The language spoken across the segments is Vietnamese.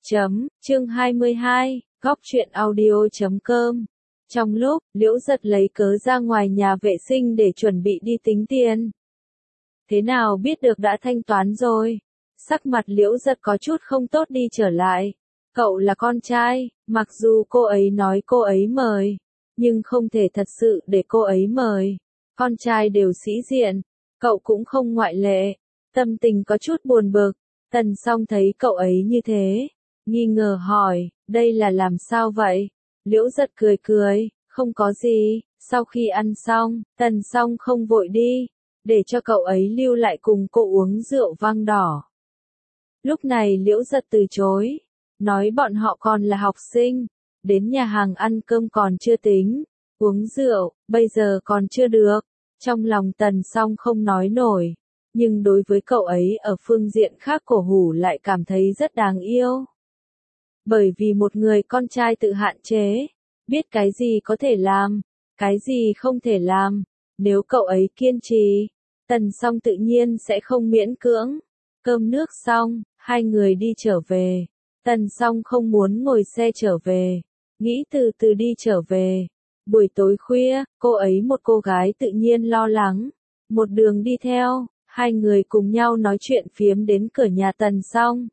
Chương 22, góc truyện audio.com. Trong lúc, Liễu Giật lấy cớ ra ngoài nhà vệ sinh để chuẩn bị đi tính tiền. Thế nào biết được đã thanh toán rồi? Sắc mặt Liễu Giật có chút không tốt đi trở lại. Cậu là con trai, mặc dù cô ấy nói cô ấy mời, nhưng không thể thật sự để cô ấy mời. Con trai đều sĩ diện, cậu cũng không ngoại lệ. Tâm tình có chút buồn bực. Tần Song thấy cậu ấy như thế, nghi ngờ hỏi, đây là làm sao vậy? Liễu Giật cười cười, không có gì. Sau khi ăn xong, Tần Song không vội đi, để cho cậu ấy lưu lại cùng cô uống rượu vang đỏ. Lúc này Liễu Giật từ chối, nói bọn họ còn là học sinh, đến nhà hàng ăn cơm còn chưa tính, uống rượu, bây giờ còn chưa được. Trong lòng Tần Song không nói nổi, nhưng đối với cậu ấy ở phương diện khác cổ hủ lại cảm thấy rất đáng yêu. Bởi vì một người con trai tự hạn chế, biết cái gì có thể làm, cái gì không thể làm. Nếu cậu ấy kiên trì, Tần Song tự nhiên sẽ không miễn cưỡng. Cơm nước xong, hai người đi trở về. Tần Song không muốn ngồi xe trở về, nghĩ từ từ đi trở về. Buổi tối khuya, cô ấy một cô gái tự nhiên lo lắng. Một đường đi theo, hai người cùng nhau nói chuyện phiếm đến cửa nhà Tần Song.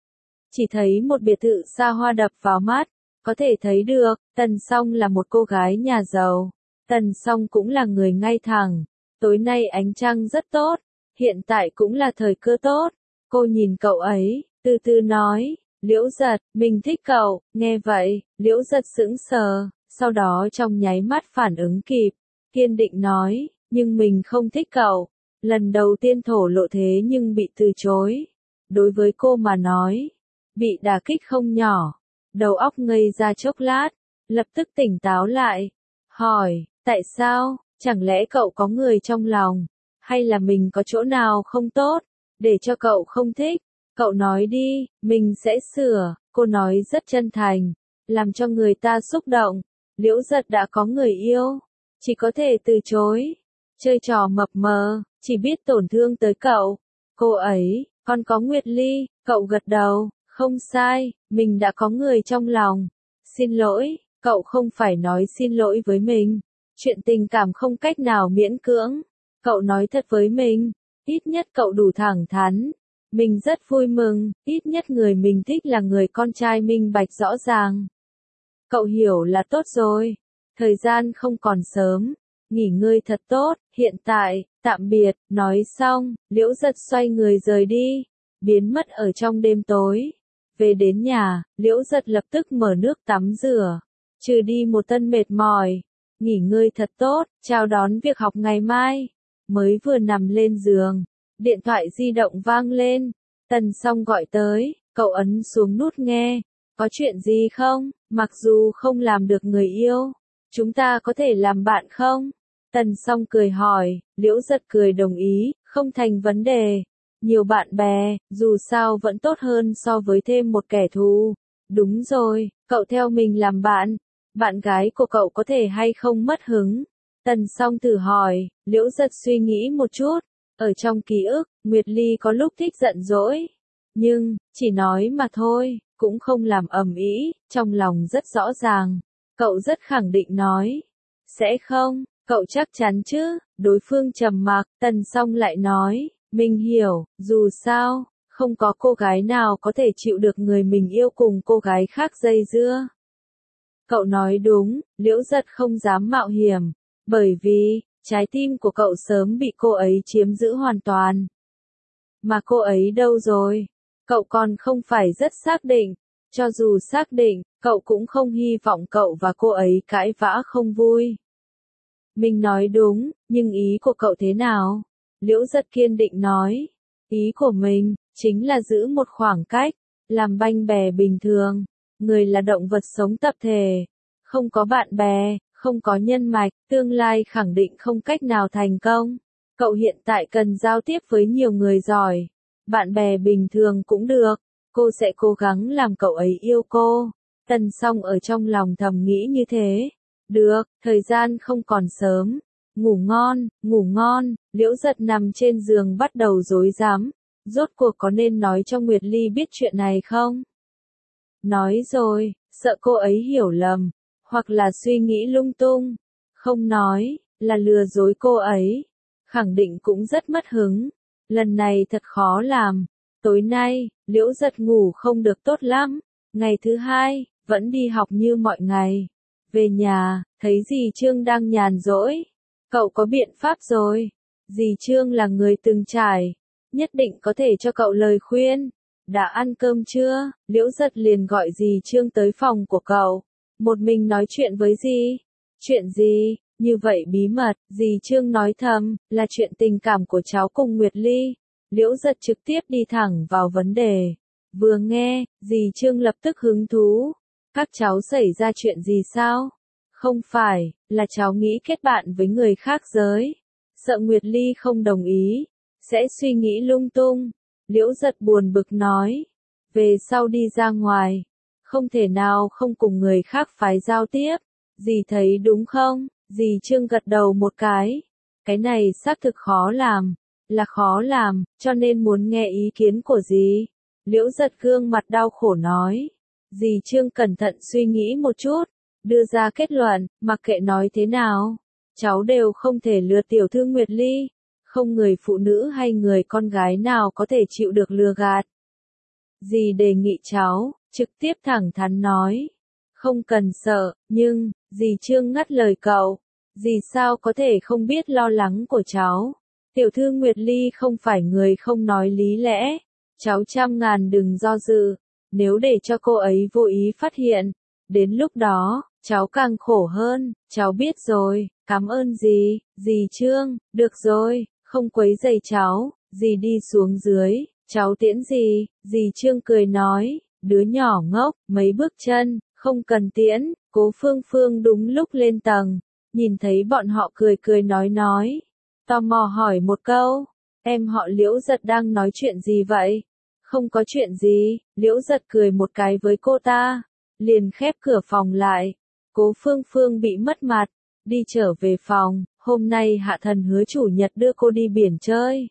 Chỉ thấy một biệt thự xa hoa đập vào mắt, có thể thấy được, Tần Song là một cô gái nhà giàu. Tần Song cũng là người ngay thẳng. Tối nay ánh trăng rất tốt, hiện tại cũng là thời cơ tốt. Cô nhìn cậu ấy, từ từ nói, Liễu Giật, mình thích cậu. Nghe vậy, Liễu Giật sững sờ, sau đó trong nháy mắt phản ứng kịp, kiên định nói, nhưng mình không thích cậu. Lần đầu tiên thổ lộ thế nhưng bị từ chối. Đối với cô mà nói, bị đả kích không nhỏ. Đầu óc ngây ra chốc lát, lập tức tỉnh táo lại. Hỏi, tại sao, chẳng lẽ cậu có người trong lòng, hay là mình có chỗ nào không tốt, để cho cậu không thích? Cậu nói đi, mình sẽ sửa. Cô nói rất chân thành, làm cho người ta xúc động. Liễu Giật đã có người yêu, chỉ có thể từ chối. Chơi trò mập mờ, chỉ biết tổn thương tới cậu. Cô ấy, còn có Nguyệt Ly. Cậu gật đầu, không sai, mình đã có người trong lòng. Xin lỗi, cậu không phải nói xin lỗi với mình. Chuyện tình cảm không cách nào miễn cưỡng. Cậu nói thật với mình, ít nhất cậu đủ thẳng thắn. Mình rất vui mừng, ít nhất người mình thích là người con trai minh bạch rõ ràng. Cậu hiểu là tốt rồi. Thời gian không còn sớm, nghỉ ngơi thật tốt. Hiện tại, tạm biệt. Nói xong, Liễu Giật xoay người rời đi, biến mất ở trong đêm tối. Về đến nhà, Liễu Giật lập tức mở nước tắm rửa, trừ đi một thân mệt mỏi, nghỉ ngơi thật tốt, chào đón việc học ngày mai. Mới vừa nằm lên giường, điện thoại di động vang lên. Tần Song gọi tới, cậu ấn xuống nút nghe. Có chuyện gì không? Mặc dù không làm được người yêu, chúng ta có thể làm bạn không? Tần Song cười hỏi. Liễu Giật cười đồng ý, không thành vấn đề. Nhiều bạn bè, dù sao vẫn tốt hơn so với thêm một kẻ thù. Đúng rồi, cậu theo mình làm bạn, bạn gái của cậu có thể hay không mất hứng? Tần Song thử hỏi. Liễu Giật suy nghĩ một chút. Ở trong ký ức, Nguyệt Ly có lúc thích giận dỗi, nhưng chỉ nói mà thôi, cũng không làm ầm ĩ. Trong lòng rất rõ ràng, cậu rất khẳng định nói, sẽ không. Cậu chắc chắn chứ? Đối phương trầm mặc. Tần Song lại nói, mình hiểu, dù sao, không có cô gái nào có thể chịu được người mình yêu cùng cô gái khác dây dưa. Cậu nói đúng. Liễu Giật không dám mạo hiểm, bởi vì trái tim của cậu sớm bị cô ấy chiếm giữ hoàn toàn. Mà cô ấy đâu rồi? Cậu còn không phải rất xác định. Cho dù xác định, cậu cũng không hy vọng cậu và cô ấy cãi vã không vui. Mình nói đúng, nhưng ý của cậu thế nào? Liễu Giật kiên định nói. Ý của mình, chính là giữ một khoảng cách, làm banh bè bình thường. Người là động vật sống tập thể, không có bạn bè, không có nhân mạch, tương lai khẳng định không cách nào thành công. Cậu hiện tại cần giao tiếp với nhiều người giỏi. Bạn bè bình thường cũng được, cô sẽ cố gắng làm cậu ấy yêu cô. Tần Song ở trong lòng thầm nghĩ như thế. Được, thời gian không còn sớm. Ngủ ngon, ngủ ngon. Liễu Giật nằm trên giường bắt đầu rối rắm. Rốt cuộc có nên nói cho Nguyệt Ly biết chuyện này không? Nói rồi, sợ cô ấy hiểu lầm, hoặc là suy nghĩ lung tung. Không nói, là lừa dối cô ấy. Khẳng định cũng rất mất hứng. Lần này thật khó làm. Tối nay, Liễu Giật ngủ không được tốt lắm. Ngày thứ hai, vẫn đi học như mọi ngày. Về nhà, thấy dì Trương đang nhàn rỗi. Cậu có biện pháp rồi. Dì Trương là người từng trải. Nhất định có thể cho cậu lời khuyên. Đã ăn cơm chưa? Liễu Giật liền gọi dì Trương tới phòng của cậu. Một mình nói chuyện với dì. Chuyện gì? Như vậy bí mật, dì Trương nói thầm, là chuyện tình cảm của cháu cùng Nguyệt Ly. Liễu Giật trực tiếp đi thẳng vào vấn đề. Vừa nghe, dì Trương lập tức hứng thú. Các cháu xảy ra chuyện gì sao? Không phải, là cháu nghĩ kết bạn với người khác giới. Sợ Nguyệt Ly không đồng ý, sẽ suy nghĩ lung tung. Liễu Giật buồn bực nói. Về sau đi ra ngoài, không thể nào không cùng người khác phải giao tiếp. Dì thấy đúng không? Dì Trương gật đầu một cái. Cái này xác thực khó làm. Là khó làm, cho nên muốn nghe ý kiến của dì. Liễu Giật gương mặt đau khổ nói. Dì Trương cẩn thận suy nghĩ một chút, đưa ra kết luận, mặc kệ nói thế nào, cháu đều không thể lừa tiểu thư Nguyệt Ly. Không người phụ nữ hay người con gái nào có thể chịu được lừa gạt. Dì đề nghị cháu, trực tiếp thẳng thắn nói. Không cần sợ, nhưng, dì Trương ngắt lời cậu. Dì sao có thể không biết lo lắng của cháu. Tiểu thư Nguyệt Ly không phải người không nói lý lẽ. Cháu trăm ngàn đừng do dự. Nếu để cho cô ấy vô ý phát hiện, đến lúc đó, cháu càng khổ hơn. Cháu biết rồi, cảm ơn dì Trương, được rồi, không quấy rầy cháu, dì đi xuống dưới, cháu tiễn dì Trương cười nói, đứa nhỏ ngốc, mấy bước chân, không cần tiễn. Cố Phương Phương đúng lúc lên tầng, nhìn thấy bọn họ cười nói, tò mò hỏi một câu, em họ Liễu Giật đang nói chuyện gì vậy? Không có chuyện gì, Liễu Giật cười một cái với cô ta, liền khép cửa phòng lại. Cố Phương Phương bị mất mặt, đi trở về phòng, hôm nay Hạ Thần hứa chủ nhật đưa cô đi biển chơi.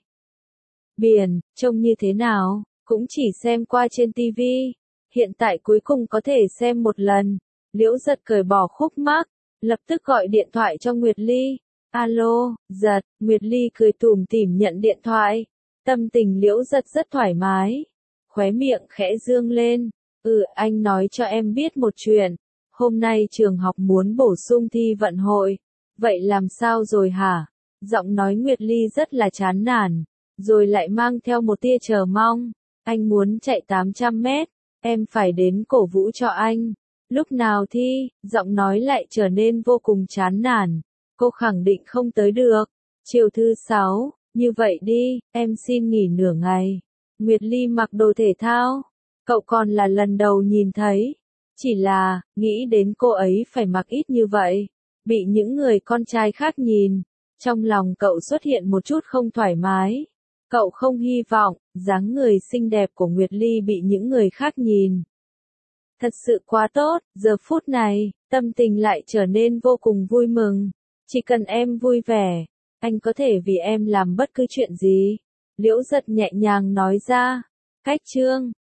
Biển, trông như thế nào, cũng chỉ xem qua trên tivi, hiện tại cuối cùng có thể xem một lần. Liễu Giật cởi bỏ khúc mắc, lập tức gọi điện thoại cho Nguyệt Ly. Alo, Giật, Nguyệt Ly cười tủm tỉm nhận điện thoại. Tâm tình Liễu Giật rất thoải mái, khóe miệng khẽ dương lên. Anh nói cho em biết một chuyện. Hôm nay trường học muốn bổ sung thi vận hội. Vậy làm sao rồi hả? Giọng nói Nguyệt Ly rất là chán nản, rồi lại mang theo một tia chờ mong. Anh muốn chạy 800 mét, em phải đến cổ vũ cho anh. Lúc nào thi, giọng nói lại trở nên vô cùng chán nản. Cô khẳng định không tới được. Chiều thứ 6, như vậy đi, em xin nghỉ nửa ngày. Nguyệt Ly mặc đồ thể thao. Cậu còn là lần đầu nhìn thấy. Chỉ là, nghĩ đến cô ấy phải mặc ít như vậy. Bị những người con trai khác nhìn. Trong lòng cậu xuất hiện một chút không thoải mái. Cậu không hy vọng, dáng người xinh đẹp của Nguyệt Ly bị những người khác nhìn. Thật sự quá tốt, giờ phút này, tâm tình lại trở nên vô cùng vui mừng. Chỉ cần em vui vẻ, anh có thể vì em làm bất cứ chuyện gì. Liễu Giật nhẹ nhàng nói ra. Cách Trương,